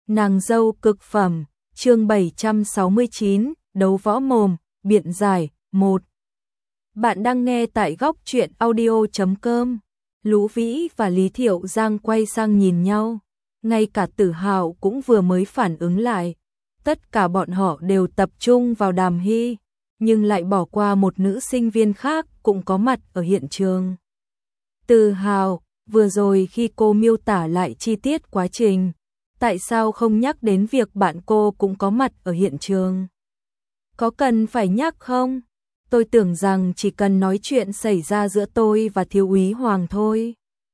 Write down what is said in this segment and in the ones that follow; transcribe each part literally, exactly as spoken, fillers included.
Nàng dâu cực phẩm, chương bảy trăm sáu mươi chín, đấu võ mồm, biện giải, một. Bạn đang nghe tại góc truyện audio chấm com. Lũ Vĩ và Lý Thiệu Giang quay sang nhìn nhau, ngay cả Tử Hạo cũng vừa mới phản ứng lại. Tất cả bọn họ đều tập trung vào Đàm Hy, nhưng lại bỏ qua một nữ sinh viên khác cũng có mặt ở hiện trường. Tử Hạo, vừa rồi khi cô miêu tả lại chi tiết quá trình, tại sao không nhắc đến việc bạn cô cũng có mặt ở hiện trường? Có cần phải nhắc không? Tôi tưởng rằng chỉ cần nói chuyện xảy ra giữa tôi và thiếu úy Hoàng thôi.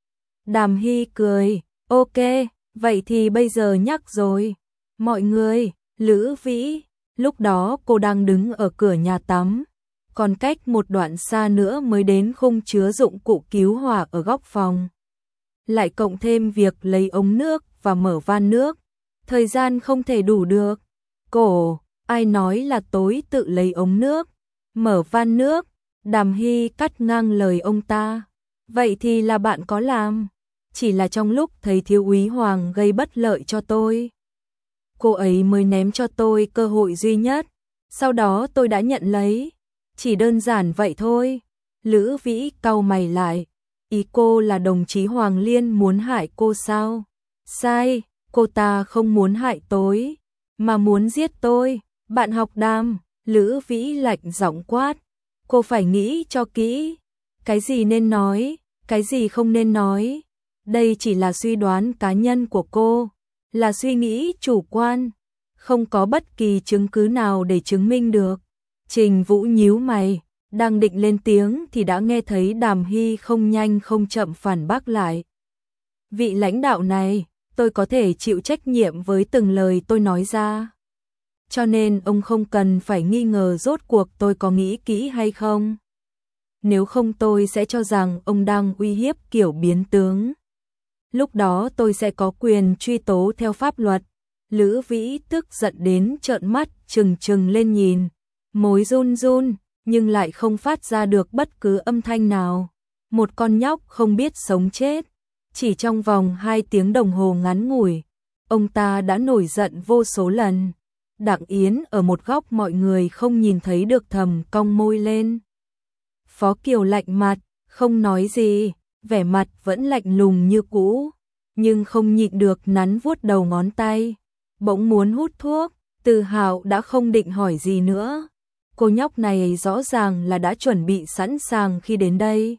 Đàm Hy cười, ok, vậy thì bây giờ nhắc rồi. Mọi người, Lữ Vĩ, lúc đó cô đang đứng ở cửa nhà tắm, còn cách một đoạn xa nữa mới đến khung chứa dụng cụ cứu hỏa ở góc phòng. Lại cộng thêm việc lấy ống nước và mở van nước, thời gian không thể đủ được. Cổ, ai nói là tối tự lấy ống nước, mở van nước? Đàm Hy cắt ngang lời ông ta. Vậy thì là bạn có làm, chỉ là trong lúc thấy thiếu úy Hoàng gây bất lợi cho tôi, cô ấy mới ném cho tôi cơ hội duy nhất, sau đó tôi đã nhận lấy. Chỉ đơn giản vậy thôi. Lữ Vĩ cau mày lại. Ý cô là đồng chí Hoàng Liên muốn hại cô sao? Sai, cô ta không muốn hại tôi, mà muốn giết tôi. Bạn học Đàm, Lữ Vĩ lạnh giọng quát. Cô phải nghĩ cho kỹ, cái gì nên nói, cái gì không nên nói. Đây chỉ là suy đoán cá nhân của cô, là suy nghĩ chủ quan, không có bất kỳ chứng cứ nào để chứng minh được. Trình Vũ nhíu mày, đang định lên tiếng thì đã nghe thấy Đàm Hy không nhanh không chậm phản bác lại. Vị lãnh đạo này, tôi có thể chịu trách nhiệm với từng lời tôi nói ra, cho nên ông không cần phải nghi ngờ rốt cuộc tôi có nghĩ kỹ hay không. Nếu không tôi sẽ cho rằng ông đang uy hiếp kiểu biến tướng. Lúc đó tôi sẽ có quyền truy tố theo pháp luật. Lữ Vĩ tức giận đến trợn mắt trừng trừng lên nhìn, môi run run, nhưng lại không phát ra được bất cứ âm thanh nào. Một con nhóc không biết sống chết. Chỉ trong vòng hai tiếng đồng hồ ngắn ngủi, ông ta đã nổi giận vô số lần. Đặng Yến ở một góc mọi người không nhìn thấy được thầm cong môi lên. Phó Kiều lạnh mặt, không nói gì, vẻ mặt vẫn lạnh lùng như cũ, nhưng không nhịn được nắn vuốt đầu ngón tay. Bỗng muốn hút thuốc. Từ Hạo đã không định hỏi gì nữa. Cô nhóc này rõ ràng là đã chuẩn bị sẵn sàng khi đến đây.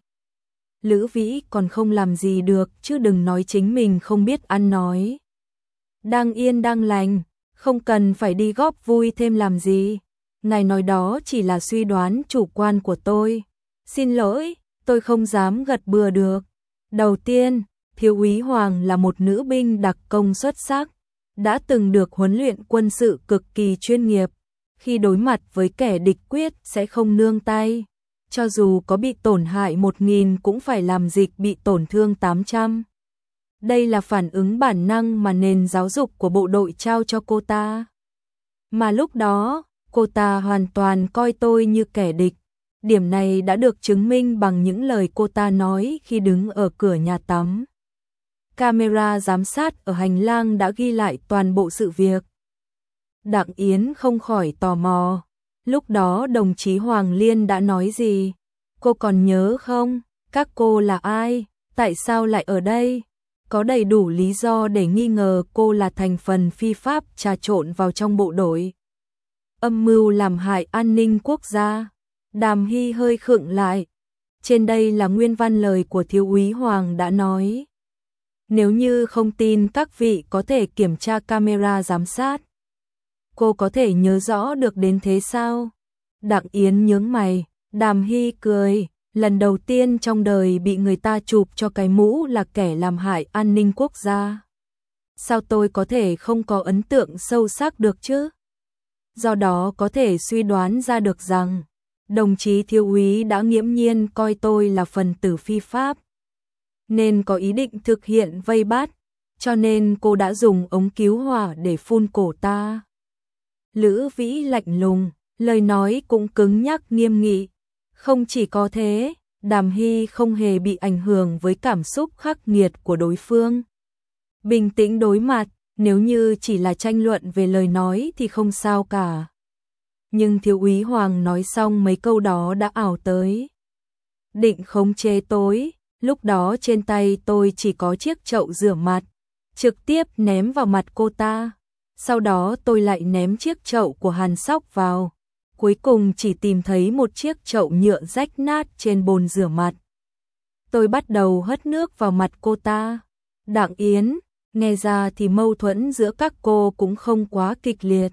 Lữ Vĩ còn không làm gì được chứ đừng nói chính mình không biết ăn nói. Đang yên đang lành, không cần phải đi góp vui thêm làm gì. Ngài nói đó chỉ là suy đoán chủ quan của tôi. Xin lỗi, tôi không dám gật bừa được. Đầu tiên, thiếu úy Hoàng là một nữ binh đặc công xuất sắc, đã từng được huấn luyện quân sự cực kỳ chuyên nghiệp. Khi đối mặt với kẻ địch quyết sẽ không nương tay. Cho dù có bị tổn hại một nghìn cũng phải làm dịch bị tổn thương tám trăm. Đây là phản ứng bản năng mà nền giáo dục của bộ đội trao cho cô ta. Mà lúc đó, cô ta hoàn toàn coi tôi như kẻ địch. Điểm này đã được chứng minh bằng những lời cô ta nói khi đứng ở cửa nhà tắm. Camera giám sát ở hành lang đã ghi lại toàn bộ sự việc. Đặng Yến không khỏi tò mò. Lúc đó đồng chí Hoàng Liên đã nói gì? Cô còn nhớ không? Các cô là ai? Tại sao lại ở đây? Có đầy đủ lý do để nghi ngờ cô là thành phần phi pháp trà trộn vào trong bộ đội, âm mưu làm hại an ninh quốc gia. Đàm Hy hơi khựng lại. Trên đây là nguyên văn lời của thiếu úy Hoàng đã nói. Nếu như không tin các vị có thể kiểm tra camera giám sát. Cô có thể nhớ rõ được đến thế sao? Đặng Yến nhướng mày. Đàm Hy cười. Lần đầu tiên trong đời bị người ta chụp cho cái mũ là kẻ làm hại an ninh quốc gia. Sao tôi có thể không có ấn tượng sâu sắc được chứ? Do đó có thể suy đoán ra được rằng đồng chí thiếu úy đã nghiễm nhiên coi tôi là phần tử phi pháp, nên có ý định thực hiện vây bắt, cho nên cô đã dùng ống cứu hỏa để phun cổ ta. Lữ Vĩ lạnh lùng, lời nói cũng cứng nhắc nghiêm nghị. Không chỉ có thế, Đàm Hy không hề bị ảnh hưởng với cảm xúc khắc nghiệt của đối phương. Bình tĩnh đối mặt, Nếu như chỉ là tranh luận về lời nói thì không sao cả. Nhưng thiếu úy Hoàng nói xong mấy câu đó đã ảo tới. Định khống chế tôi, lúc đó trên tay tôi chỉ có chiếc chậu rửa mặt, trực tiếp ném vào mặt cô ta. Sau đó tôi lại ném chiếc chậu của Hàn Sóc vào. Cuối cùng chỉ tìm thấy một chiếc chậu nhựa rách nát trên bồn rửa mặt. Tôi bắt đầu hất nước vào mặt cô ta. Đặng Yến, nghe ra thì mâu thuẫn giữa các cô cũng không quá kịch liệt.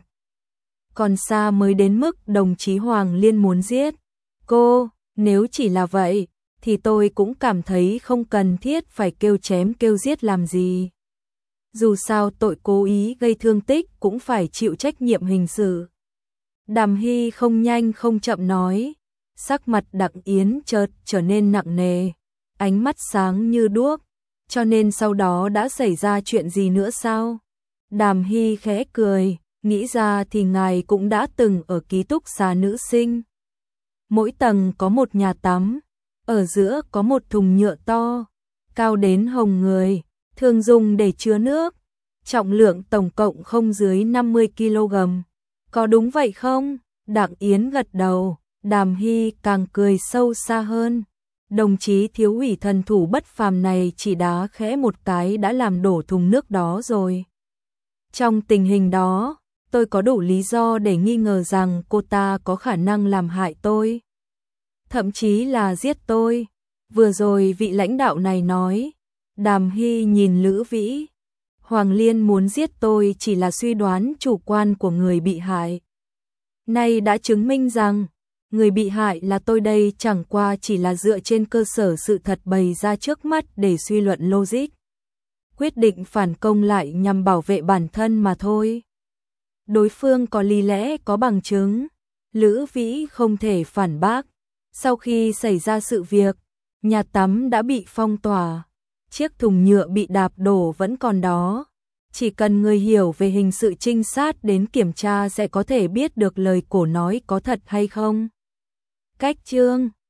Còn xa mới đến mức đồng chí Hoàng Liên muốn giết cô, nếu chỉ là vậy, thì tôi cũng cảm thấy không cần thiết phải kêu chém kêu giết làm gì. Dù sao tội cố ý gây thương tích cũng phải chịu trách nhiệm hình sự. Đàm Hy không nhanh không chậm nói, sắc mặt Đặng Yến chợt trở nên nặng nề, ánh mắt sáng như đuốc, cho nên sau đó đã xảy ra chuyện gì nữa sao? Đàm Hy khẽ cười, nghĩ ra thì ngài cũng đã từng ở ký túc xá nữ sinh. Mỗi tầng có một nhà tắm, ở giữa có một thùng nhựa to, cao đến hồng người, thường dùng để chứa nước, trọng lượng tổng cộng không dưới năm mươi ki lô gam. Có đúng vậy không? Đặng Yến gật đầu, Đàm Hy càng cười sâu xa hơn. Đồng chí thiếu ủy thần thủ bất phàm này chỉ đá khẽ một cái đã làm đổ thùng nước đó rồi. Trong tình hình đó, tôi có đủ lý do để nghi ngờ rằng cô ta có khả năng làm hại tôi. Thậm chí là giết tôi. Vừa rồi vị lãnh đạo này nói, Đàm Hy nhìn Lữ Vĩ. Hoàng Liên muốn giết tôi chỉ là suy đoán chủ quan của người bị hại. Nay đã chứng minh rằng, người bị hại là tôi đây chẳng qua chỉ là dựa trên cơ sở sự thật bày ra trước mắt để suy luận logic. Quyết định phản công lại nhằm bảo vệ bản thân mà thôi. Đối phương có lý lẽ có bằng chứng, Lữ Vĩ không thể phản bác. Sau khi xảy ra sự việc, nhà tắm đã bị phong tỏa, chiếc thùng nhựa bị đạp đổ vẫn còn đó. Chỉ cần người hiểu về hình sự trinh sát đến kiểm tra sẽ có thể biết được lời cổ nói có thật hay không. Cách chương